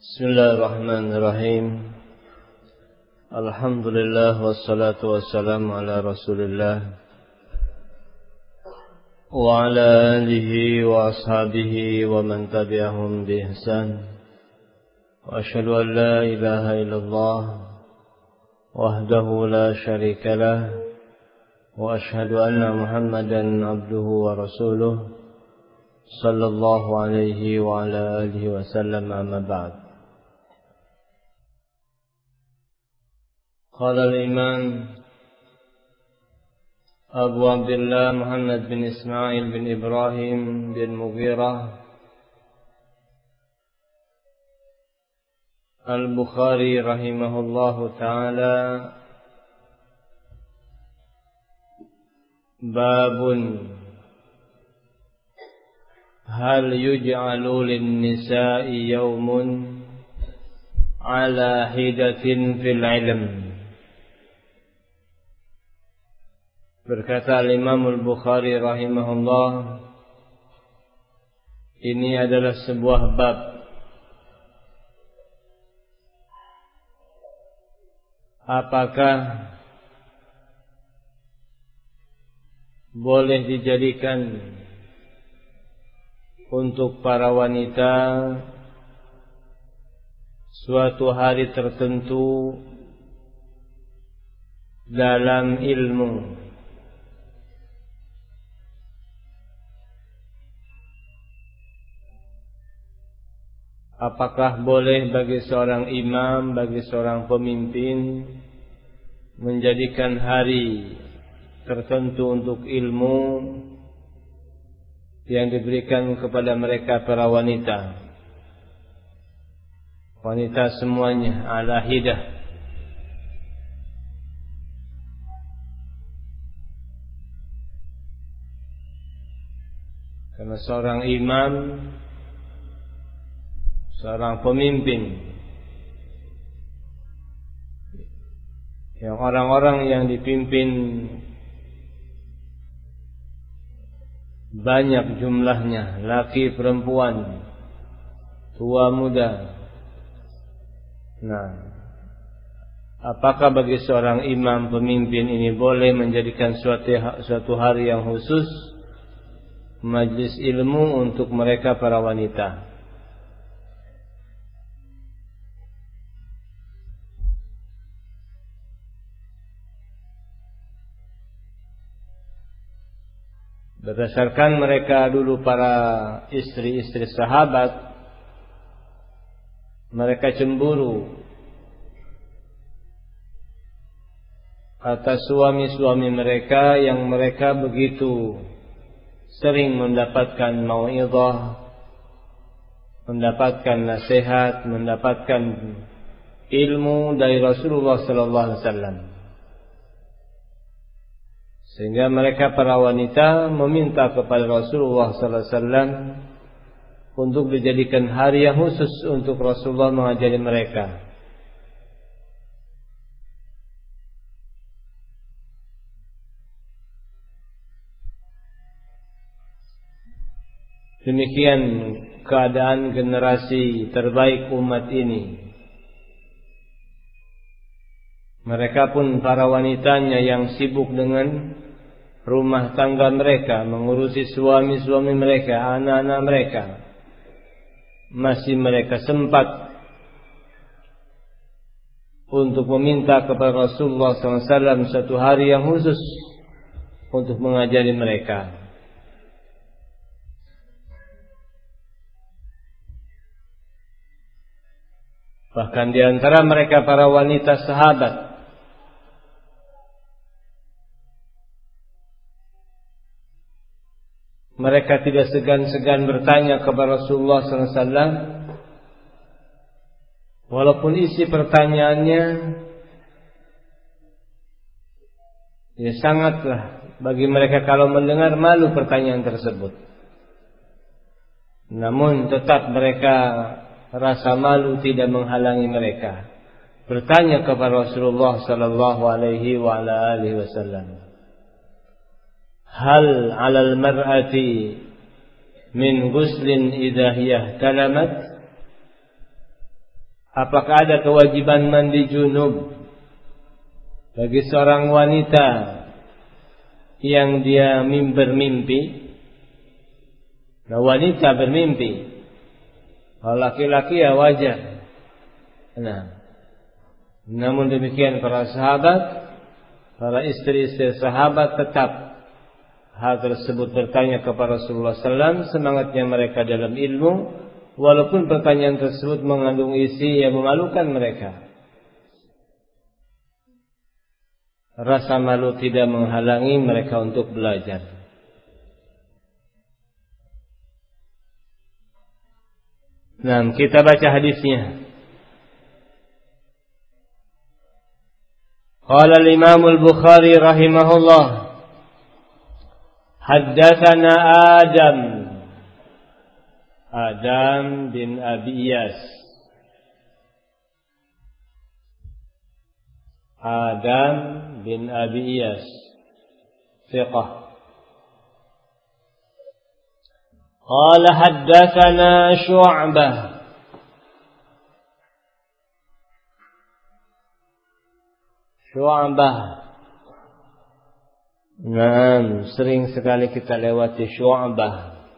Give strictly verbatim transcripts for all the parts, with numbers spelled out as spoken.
Bismillahirrahmanirrahim. Alhamdulillah wassalatu wassalamu ala Rasulillah wa ala alihi wa ashabihi wa man tabi'ahum bi ihsan. Wa asyhadu an la ilaha illallah wahdahu la syarika lah wa asyhadu anna Muhammadan abduhu wa rasuluh sallallahu alaihi wa ala alihi wa sallam, amma ba'd. Qala al-Imam Abu Abdullah Muhammad bin Ismail bin Ibrahim bin Mughirah Al-Bukhari rahimahullahu ta'ala, babun hal yuj'alu lin-nisa'i yawmun ala hidatin fil ilm. Berkata Imam Al-Bukhari rahimahullah, ini adalah sebuah bab apakah boleh dijadikan untuk para wanita suatu hari tertentu dalam ilmu. Apakah boleh bagi seorang imam, bagi seorang pemimpin menjadikan hari tertentu untuk ilmu yang diberikan kepada mereka para wanita. Wanita semuanya ala hidah. Karena seorang imam, seorang pemimpin, yang orang-orang yang dipimpin banyak jumlahnya, laki perempuan, tua muda. Nah, apakah bagi seorang imam pemimpin ini boleh menjadikan suatu suatu hari yang khusus majlis ilmu untuk mereka para wanita? Berdasarkan mereka dulu para istri-istri sahabat, mereka cemburu atas suami-suami mereka yang mereka begitu sering mendapatkan mau'izah, mendapatkan nasihat, mendapatkan ilmu dari Rasulullah sallallahu alaihi wasallam. Sehingga mereka para wanita meminta kepada Rasulullah sallallahu alaihi wasallam untuk dijadikan hari yang khusus untuk Rasulullah mengajari mereka. Demikian keadaan generasi terbaik umat ini. Mereka pun para wanitanya yang sibuk dengan rumah tangga mereka, mengurusi suami-suami mereka, anak-anak mereka, masih mereka sempat untuk meminta kepada Rasulullah sallallahu alaihi wasallam satu hari yang khusus untuk mengajari mereka. Bahkan di antara mereka para wanita sahabat, mereka tidak segan-segan bertanya kepada Rasulullah sallallahu alaihi wasallam, walaupun isi pertanyaannya ya sangatlah bagi mereka kalau mendengar malu pertanyaan tersebut. Namun tetap mereka rasa malu tidak menghalangi mereka bertanya kepada Rasulullah sallallahu alaihi wa ala alihi wasallam, hal 'alal mar'ati min ghuslin idza hiya talamat? apakah ada kewajiban mandi junub bagi seorang wanita yang dia bermimpi? Nah, wanita bermimpi. Kalau laki-laki ya wajar. Nah, namun demikian para sahabat, para istri-istri sahabat tetap hal tersebut bertanya kepada Rasulullah sallallahu alaihi wasallam. Semangatnya mereka dalam ilmu, walaupun pertanyaan tersebut mengandung isi yang memalukan mereka. Rasa malu tidak menghalangi mereka untuk belajar. Nah, kita baca hadisnya. Qala al-Imam al-Bukhari rahimahullah, haddatsana Adam Adam bin Abi Iyas. Adam bin Abi Iyas thiqah. قال حدثنا شعبة شعبة Nah, sering sekali kita lewati Syu'bah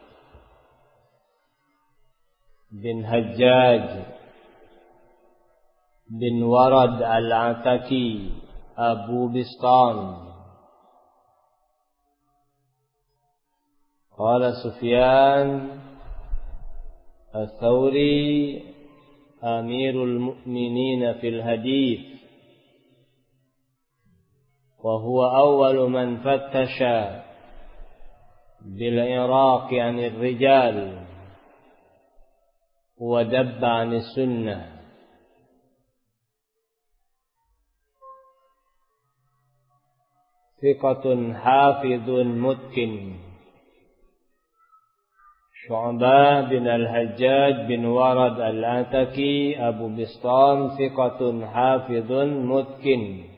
bin Hajjaj bin Warad al-Ataki Abu Bistam. قال سفيان الثوري أمير المؤمنين في الحديث وهو أول من فتش بالعراق عن الرجال ودب عن السنة. ثقة حافظ متقن. Syu'bah bin al-Hajjaj bin Warad al-Ataki Abu Bistam thiqatun hafidhun mutqin.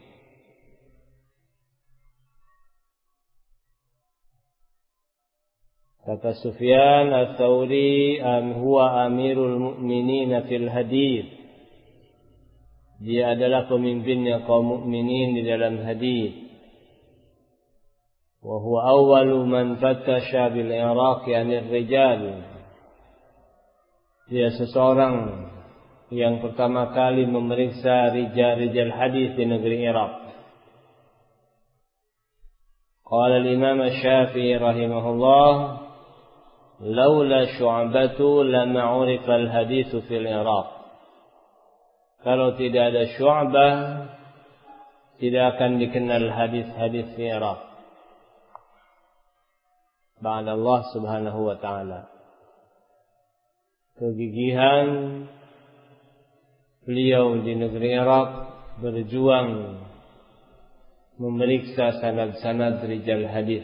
Kata Sufyan ats-Tsauri, am huwa amirul mu'minin fil hadits. Dia adalah pemimpinnya kaum mukminin di dalam hadis. وهو أول من فتش بالعراق عن الرجال. Dia seseorang yang pertama kali memeriksa rijal-rijal hadis di negeri Irak. قال الإمام الشافعي رحمه الله لولا شعبة لما عرف الحديث في العراق. Kalau tidak ada Syu'bah, tidak akan dikenal hadis-hadis di Irak. Ba'da Allah subhanahu wa ta'ala. Kegigihan beliau di negeri Irak berjuang memeriksa sanad-sanad rijal hadis.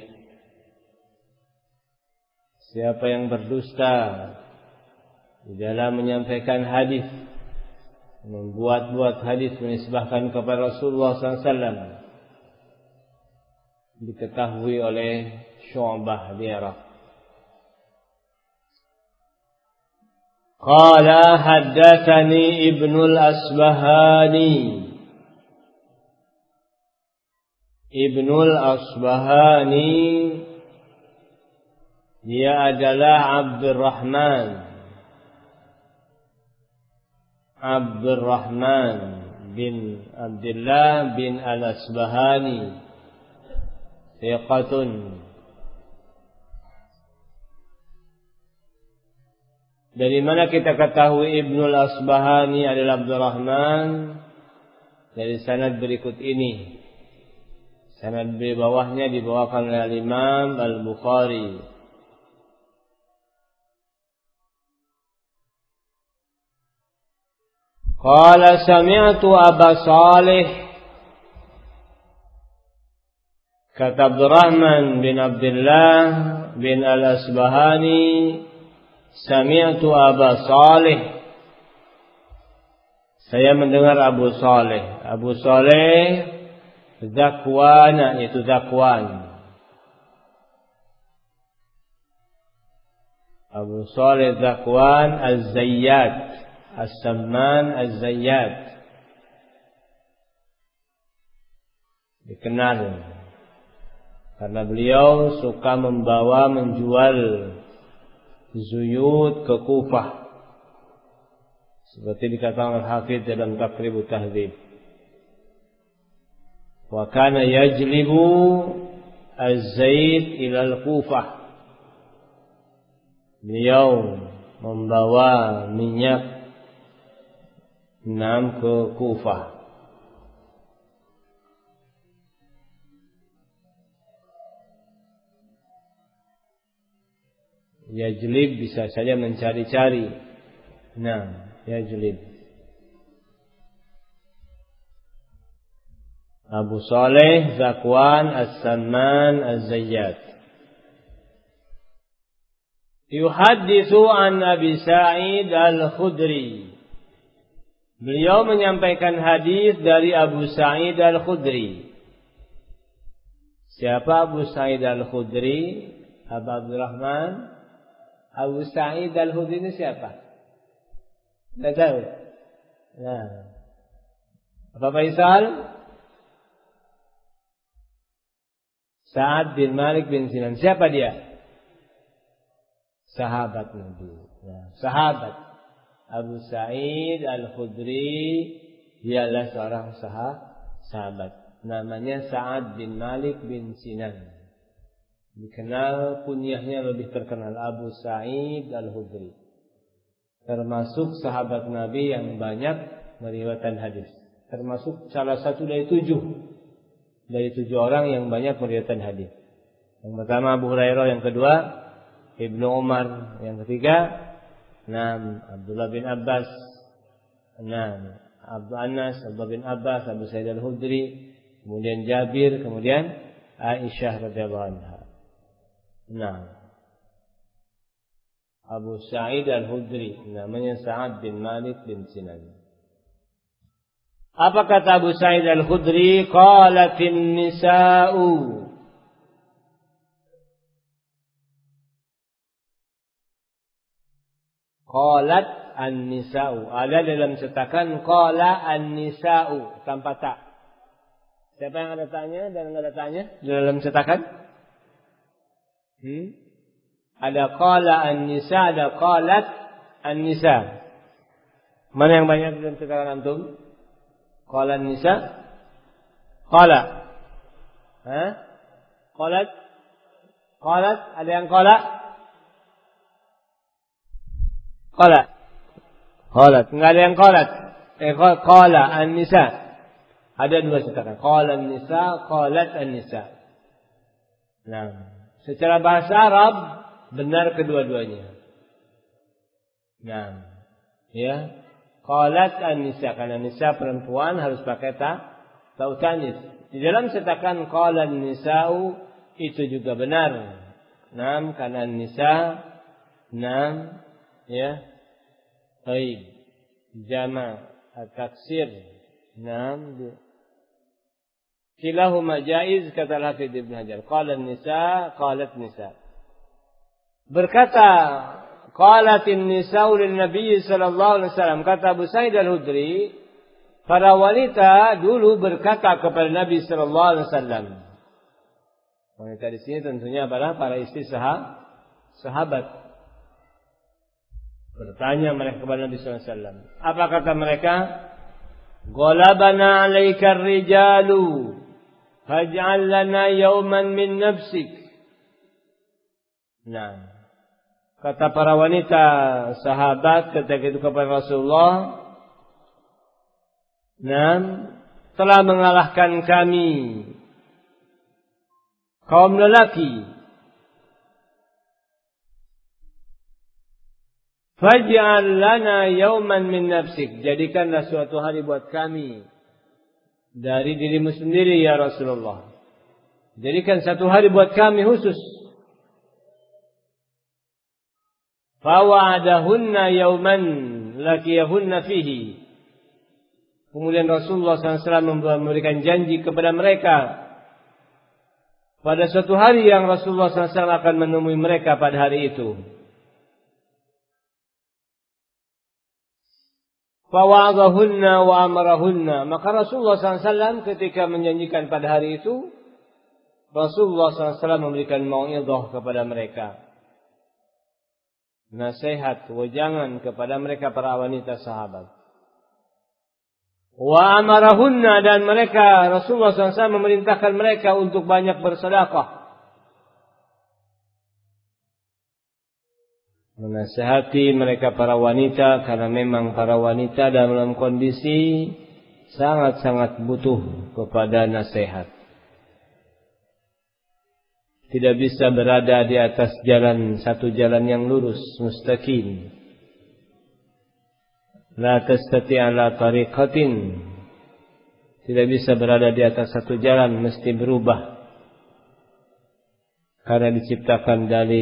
Siapa yang berdusta di dalam menyampaikan hadis, membuat-buat hadis menisbahkan kepada Rasulullah sallallahu alaihi wasallam, diketahui oleh Syu'bah di Irak. Qala haddatsani Ibnul Asbahani. Ibnul Asbahani dia adalah Abdurrahman Abdurrahman bin Abdullah bin Al-Asbahani thiqatun. Dari mana kita ketahui Ibnul Asbahani adalah Abdurrahman? Dari sanad berikut ini. Sanad di bawahnya dibawakan oleh Imam Al-Bukhari. Qala sami'tu Aba Salih. Kata Abdurrahman bin Abdullah bin Al-Asbahani, sami'tu Aba Salih. Saya mendengar Abu Salih. Abu Salih Zakwan, yaitu Zakwan. Abu Salih Zakwan Az-Zayyat As-Samman Az-Zayyat. Dikenal karena beliau suka membawa menjual zuyud ke Kufah, seperti dikatakan Al-Hafidz dalam Taqribut Tahdzib. Wa kana yajlibu az-zait ila al-Kufah. Beliau membawa minyak enam ke Kufah. Yajlib bisa saja mencari-cari. Nah, yajlib. Abu Saleh Zakwan As-Samman Az-Zayyat. Yuhadditsu an Abi Sa'id Al-Khudri. Beliau menyampaikan hadis dari Abu Sa'id Al-Khudri. Siapa Abu Sa'id Al-Khudri? Abu Abdurrahman. Abu Sa'id Al-Khudri ini siapa? Tidak tahu. Nah. Apa Faisal? Sa'ad bin Malik bin Sinan. Siapa dia? Sahabat Nabi. Nah, sahabat Abu Sa'id Al-Khudri, dialah seorang sahabat. Namanya Sa'ad bin Malik bin Sinan. Dikenal kunyahnya lebih terkenal Abu Sa'id Al-Khudri. Termasuk sahabat Nabi yang banyak meriwayatkan hadis. Termasuk salah satu dari tujuh. Dari tujuh orang yang banyak meriwayatkan hadis. Yang pertama Abu Hurairah, yang kedua Ibnu Umar, yang ketiga Naam Abdullah bin Abbas, Naam Abu Anas, Abdullah bin Abbas, Abu Sa'id Al-Khudri, kemudian Jabir, kemudian Aisyah radhiyallahu anha. Naam Abu Sa'id Al-Khudri namanya Sa'ad bin Malik bin Sinan. Apa kata Abu Sa'id Al-Khudri? Qalatin nisa'u. Qalat an-nisa'u. Ada dalam cetakan qala an-nisa'u tanpa ta. Siapa yang ada tanya dan enggak ada tanya dalam cetakan? Hmm? Ada qala an-nisa, ada qalat an-nisa. Mana yang banyak dalam cetakan antum? Qala an-nisa? Qala. Hah? Qalat? Qalat? Ada yang qala? Qalat. Qalat. Enggak ada yang qalat. Eh, qala an-nisa. Ada dua cetakan. Qala an-nisa, qalat an-nisa. Nah, secara bahasa Arab benar kedua-duanya. Nah, ya. Qalat an-nisa, karena nisa perempuan harus pakai ta, tau tanis. Di dalam cetakan qala an-nisa'u itu juga benar. Nah, karena nisa, nah, ya, baik, jama at-taksir, nam, kilahuma jaiz, kata Al-Hafidz Ibnu Hajar. Qala an-nisa, qalat nisa. Berkata qalatin nisa'u lin Nabi sallallahu alaihi wasallam, kata Abu Sa'id Al-Khudri, para wanita dulu berkata kepada Nabi sallallahu alaihi wasallam. Wanita di sini tentunya adalah para istri sah- sahabat. Bertanya mereka kepada Nabi sallallahu alaihi wasallam. Apa kata mereka? Ghalabana 'alaika ar-rijalu faj'al lana yawman min nafsik. Nah, kata para wanita sahabat ketika itu kepada Rasulullah, nah, telah mengalahkan kami kaum lelaki. Faj'al lana yawman min nafsik. Jadikanlah suatu hari buat kami dari dirimu sendiri ya Rasulullah. Jadikan satu hari buat kami khusus. Fawa'adahunna yawman laqiyahunna fihi. Kemudian Rasulullah sallallahu alaihi wasallam memberikan janji kepada mereka pada suatu hari yang Rasulullah sallallahu alaihi wasallam akan menemui mereka pada hari itu. fawa'adahunna wa amarahunna. Maka Rasulullah sallallahu alaihi wasallam ketika menjanjikan pada hari itu, Rasulullah sallallahu alaihi wasallam memberikan mau'izah kepada mereka, nasihat, wejangan kepada mereka para wanita sahabat. Wa amarahunna, dan mereka Rasulullah sallallahu alaihi wasallam memerintahkan mereka untuk banyak bersedekah. Menasihati mereka para wanita, karena memang para wanita dalam kondisi sangat-sangat butuh kepada nasihat. Tidak bisa berada di atas jalan, satu jalan yang lurus, mustaqim. La tastati' ala tariqatin. Tidak bisa berada di atas satu jalan, mesti berubah. Karena diciptakan dari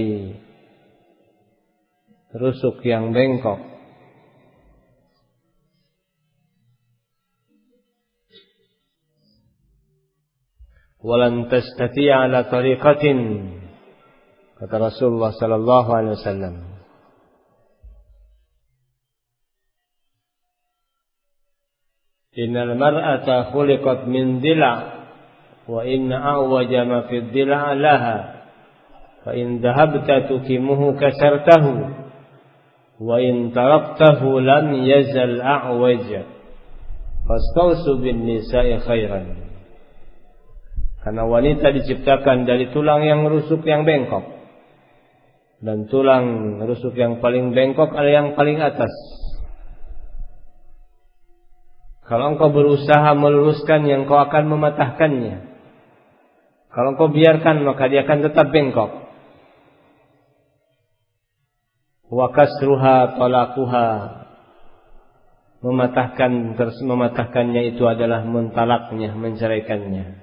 rusuk yang bengkok. Walan tastati'a ala tariqatin, kata Rasulullah sallallahu alaihi wasallam. Innal mar'ata khuliqat min dila' wa inna a'waja ma fi dila' laha fa in dhahabta tukimuhu kasartahu wa in taraktahu lam yazal a'waja fastausu bin nisa'i khairan. Karena wanita diciptakan dari tulang yang rusuk yang bengkok, dan tulang rusuk yang paling bengkok adalah yang paling atas. Kalau engkau berusaha meluruskan, yang kau akan mematahkannya. Kalau engkau biarkan, maka dia akan tetap bengkok. Wa kasruha talaquha, mematahkan terus mematahkannya itu adalah mentalaknya, menceraikannya.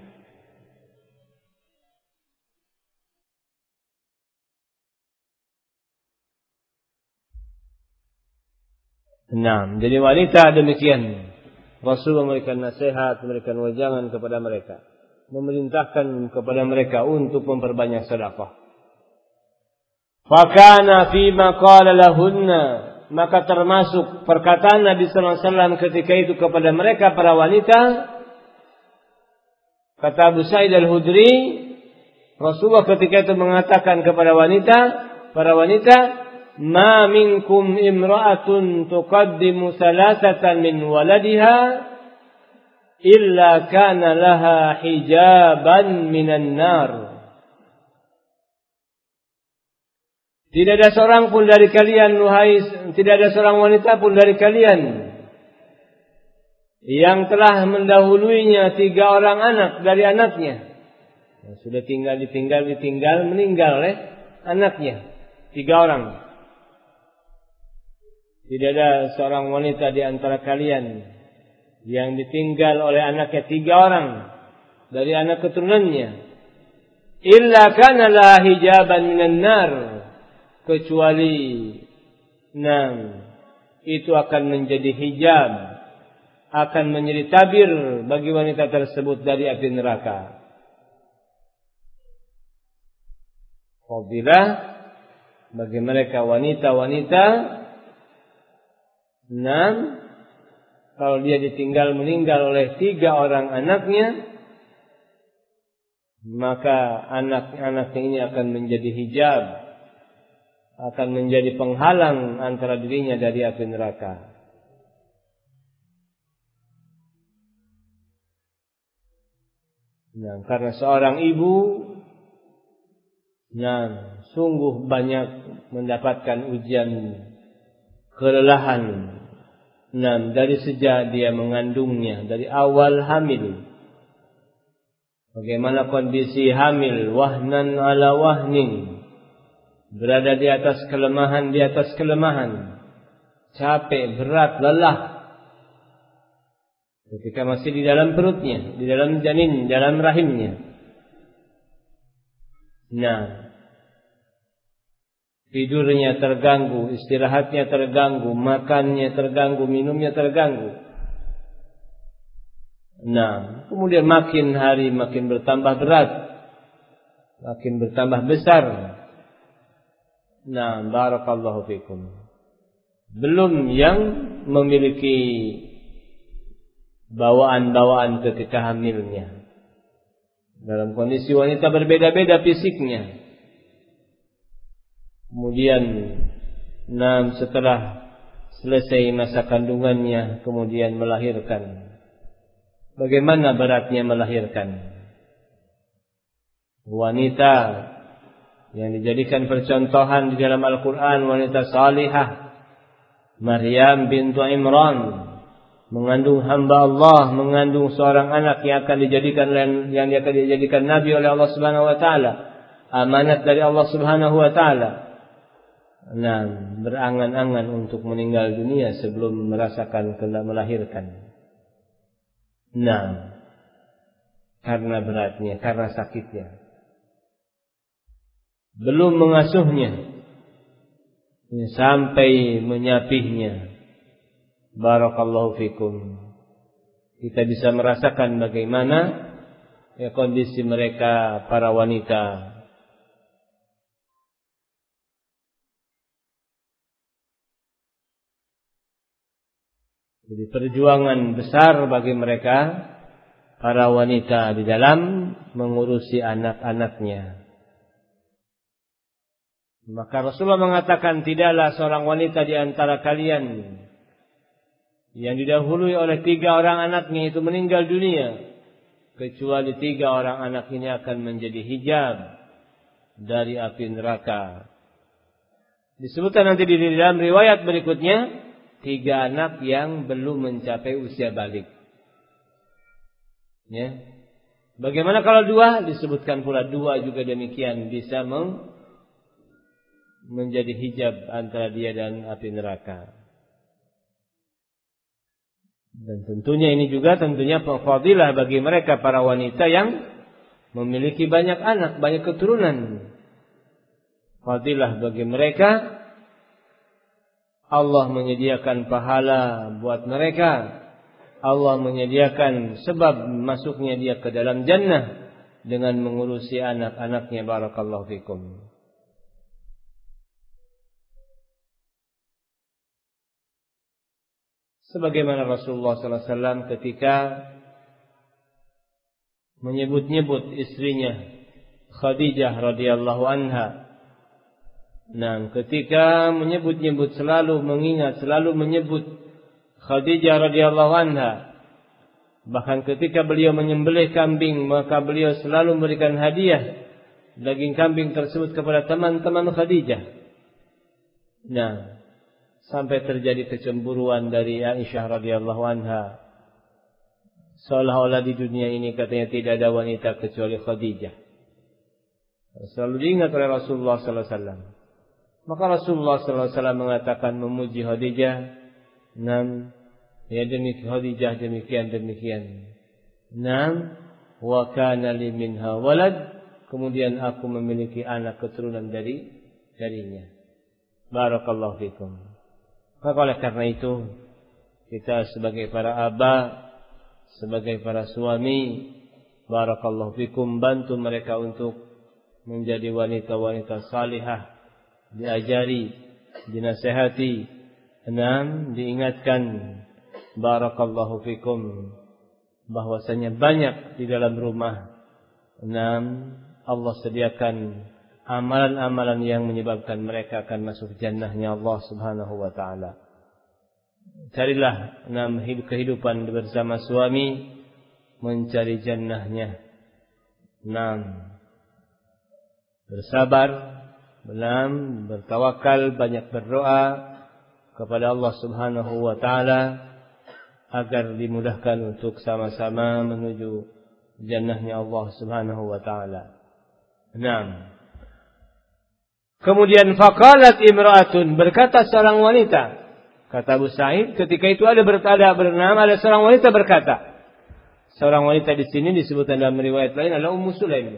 Nah, jadi wanita demikian. Rasul memberikan nasihat, memberikan wejangan kepada mereka, memerintahkan kepada mereka untuk memperbanyak sedekah. Fakana fima qala lahunna, maka termasuk perkataan Nabi sallallahu alaihi wasallam ketika itu kepada mereka para wanita, kata Abu Sa'id Al-Khudri, Rasulullah ketika itu mengatakan kepada wanita, para wanita, ma minkum imra'atun tuqaddimu salasatan min waladiha illa kana laha hijaban minan nar. Tidak ada seorang pun dari kalian, wahai, tidak ada seorang wanita pun dari kalian yang telah mendahuluinya tiga orang anak dari anaknya. Yang sudah tinggal, ditinggal, ditinggal, meninggal oleh anaknya. Tiga orang. Tidak ada seorang wanita di antara kalian yang ditinggal oleh anaknya tiga orang dari anak keturunannya. Illa kana la hijaban minan nar. Kecuali enam, itu akan menjadi hijab, akan menjadi tabir bagi wanita tersebut dari api neraka. Fadilah bagi mereka wanita-wanita enam, kalau dia ditinggal meninggal oleh tiga orang anaknya, maka anak-anaknya ini akan menjadi hijab, akan menjadi penghalang antara dirinya dari api neraka. Nah, karena seorang ibu, nah, sungguh banyak mendapatkan ujian kelelahan. Nah, dari sejak dia mengandungnya, dari awal hamil. Bagaimana kondisi hamil, wahnan ala wahnin. Berada di atas kelemahan, di atas kelemahan. Capek, berat, lelah. Ketika masih di dalam perutnya, di dalam janin, di dalam rahimnya. Nah, tidurnya terganggu, istirahatnya terganggu, makannya terganggu, minumnya terganggu. Nah, kemudian makin hari makin bertambah berat, makin bertambah besar. Nah, barakallahu fikum. Belum yang memiliki bawaan-bawaan ketika hamilnya. Dalam kondisi wanita berbeda-beda fisiknya. Kemudian enam setelah selesai masa kandungannya kemudian melahirkan. Bagaimana beratnya melahirkan? Wanita yang dijadikan percontohan di dalam Al-Quran, wanita salihah, Maryam bintu Imran, mengandung hamba Allah, mengandung seorang anak yang akan dijadikan yang akan dijadikan nabi oleh Allah Subhanahu wa taala, amanat dari Allah Subhanahu wa taala. Nah, berangan-angan untuk meninggal dunia sebelum merasakan kena melahirkan. Nah, karena beratnya, karena sakitnya. Belum mengasuhnya sampai menyapihnya. Barakallahu fikum. Kita bisa merasakan bagaimana ya, kondisi mereka para wanita. Jadi perjuangan besar bagi mereka para wanita di dalam mengurusi anak-anaknya. Maka Rasulullah mengatakan, tidaklah seorang wanita di antara kalian yang didahului oleh tiga orang anaknya itu meninggal dunia, kecuali tiga orang anak ini akan menjadi hijab dari api neraka. Disebutkan nanti di dalam riwayat berikutnya, tiga anak yang belum mencapai usia balik. Ya. Bagaimana kalau dua? Disebutkan pula dua juga demikian bisa meng menjadi hijab antara dia dan api neraka. Dan tentunya ini juga tentunya fadilah bagi mereka para wanita yang memiliki banyak anak, banyak keturunan. Fadilah bagi mereka, Allah menyediakan pahala buat mereka. Allah menyediakan sebab masuknya dia ke dalam jannah dengan mengurusi anak-anaknya. Barakallahu fikum. Sebagaimana Rasulullah sallallahu alaihi wasallam ketika menyebut-nyebut istrinya Khadijah radhiyallahu anha. Nah, ketika menyebut-nyebut selalu mengingat, selalu menyebut Khadijah radhiyallahu anha. Bahkan ketika beliau menyembelih kambing, maka beliau selalu memberikan hadiah daging kambing tersebut kepada teman-teman Khadijah. Nah, sampai terjadi kecemburuan dari Aisyah radhiyallahu anha. Seolah-olah di dunia ini katanya tidak ada wanita kecuali Khadijah. Selalu diingat oleh Rasulullah sallallahu alaihi wasallam. Maka Rasulullah sallallahu alaihi wasallam mengatakan memuji Khadijah. Nam, ya demikian Khadijah demikian demikian. Nam, wa kana li minha walad. Kemudian aku memiliki anak keturunan dari darinya. Barakallahu fikum. Maka oleh karena itu kita sebagai para aba, sebagai para suami, barakallahu fikum, bantu mereka untuk menjadi wanita-wanita salihah, diajari, dinasihati, enam, diingatkan, barakallahu fikum, bahwasanya banyak di dalam rumah, enam, Allah sediakan amalan-amalan yang menyebabkan mereka akan masuk jannahnya Allah subhanahu wa ta'ala. Carilah enam kehidupan bersama suami, mencari jannahnya. Enam, bersabar, enam, bertawakal, banyak berdoa kepada Allah subhanahu wa ta'ala agar dimudahkan untuk sama-sama menuju jannahnya Allah subhanahu wa ta'ala. Enam. Kemudian faqalat imra'atun, berkata seorang wanita. Kata Abu Sa'id, ketika itu ada bertada bernama ada seorang wanita berkata. Seorang wanita di sini disebutkan dalam riwayat lain adalah Ummu Sulaim.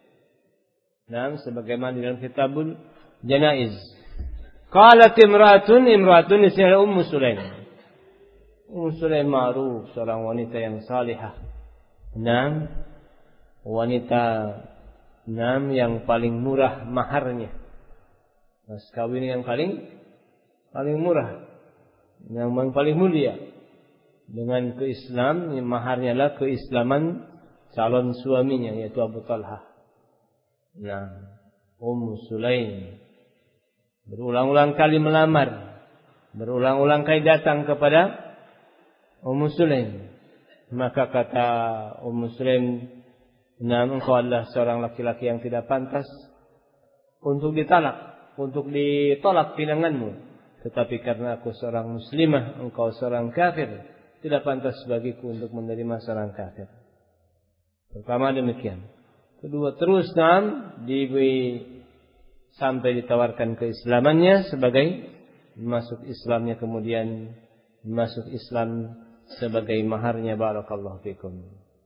Nah, sebagaimana di dalam Kitabul Janaiz. Qalat imra'atun, imra'atun di sini adalah Ummu Sulaim. Ummu Sulaim ma'ruf, seorang wanita yang salihah. Nah, wanita enam yang paling murah maharnya. Mas kawin yang paling paling murah. yang paling mulia dengan keislam, maharnya adalah keislaman calon suaminya yaitu Abu Talhah. Nah, Ummu Sulaim berulang-ulang kali melamar, berulang-ulang kali datang kepada Ummu Sulaim. Maka kata Ummu Sulaim, "Nah, engkau adalah seorang laki-laki yang tidak pantas untuk ditalak, untuk ditolak pinanganmu. Tetapi karena aku seorang muslimah, engkau seorang kafir, tidak pantas bagiku untuk menerima seorang kafir." Pertama demikian. Kedua, terus nam diberi sampai ditawarkan keislamannya sebagai masuk Islamnya, kemudian masuk Islam sebagai maharnya. Barakallahu fikum.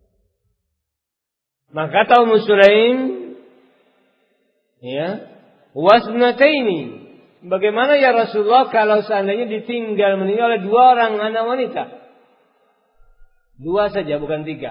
Maka kata Ummu Sulaim, ya, wasnataini. Bagaimana ya Rasulullah kalau seandainya ditinggal meninggal oleh dua orang anak wanita? Dua saja, bukan tiga.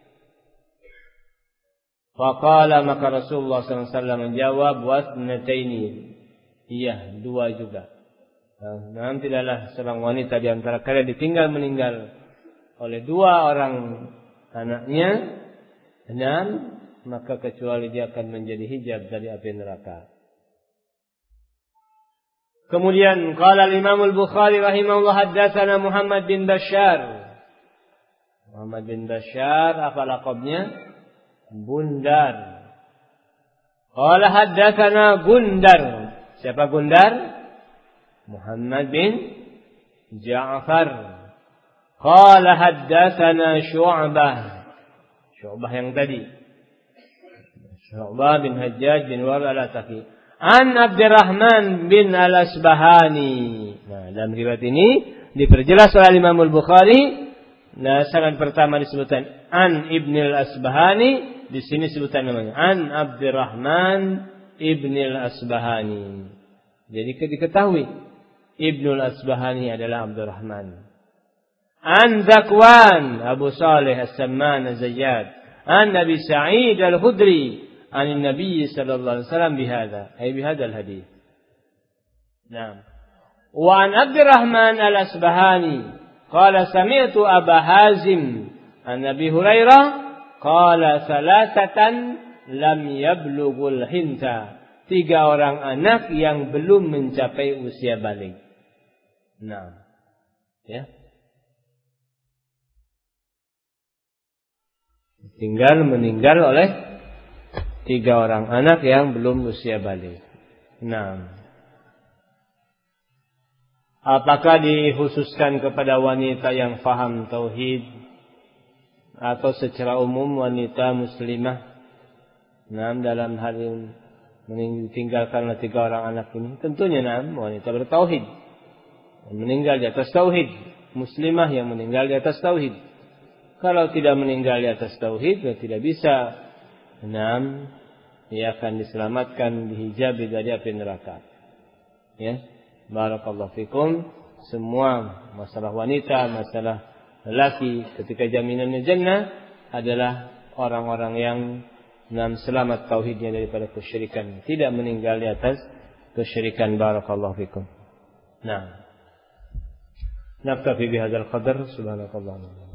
Faqala, maka Rasulullah sallallahu alaihi wasallam menjawab, wasnataini. Iya, dua juga. Nah, tidaklah seorang wanita di antara kalian ditinggal meninggal oleh dua orang anaknya, dan maka kecuali dia akan menjadi hijab dari api neraka. Kemudian qala al-Imam al-Bukhari rahimahullah, haddatsana Muhammad bin Bashar. Muhammad bin Bashar apa laqabnya? Bundar. Qala haddatsana Gundar. Siapa Gundar? Muhammad bin Ja'far. Qala haddatsana Syu'bah. Syu'bah yang tadi. Syu'bah bin Hajjaj bin Ward al-Ataki. An Abdurrahman bin al-Asbahani. Nah, dalam riwayat ini diperjelas oleh Imam al-Bukhari. Nah, sanad pertama disebutkan An Ibn al-Asbahani, di sini sebutan namanya An Abdurrahman Ibn al-Asbahani. Jadi diketahui Ibn al-Asbahani adalah Abdurrahman. An Zakwan Abu Salih As-Samman Az-Zayyad. An Nabi Sa'id Al-Khudri عن النبي صلى الله عليه وسلم بهذا أي بهذا الحديث. نعم. وعن عبد الرحمن الأصبهاني قال سمعت أبا حازم عن أبي هريرة قال ثلاثة لم يبلغوا الحنثى. Tiga orang anak yang belum mencapai usia balik. Nah, ya. Tinggal meninggal oleh tiga orang anak yang belum usia balik. Nah, apakah dikhususkan kepada wanita yang faham tauhid atau secara umum wanita muslimah? Nah, dalam hal ini meninggalkanlah tiga orang anak ini, tentunya nah, wanita bertauhid, meninggal di atas tauhid, muslimah yang meninggal di atas tauhid. Kalau tidak meninggal di atas tauhid, tidak bisa enam, ia akan diselamatkan, dihijabi dari api neraka. Ya, barakallahu fikum. Semua masalah wanita, masalah lelaki ketika jaminannya jannah adalah orang-orang yang enam selamat tauhidnya daripada kesyirikan, tidak meninggal di atas kesyirikan. Barakallahu fikum. Nah, naktafi bihadzal qadar. Subhanakallahumma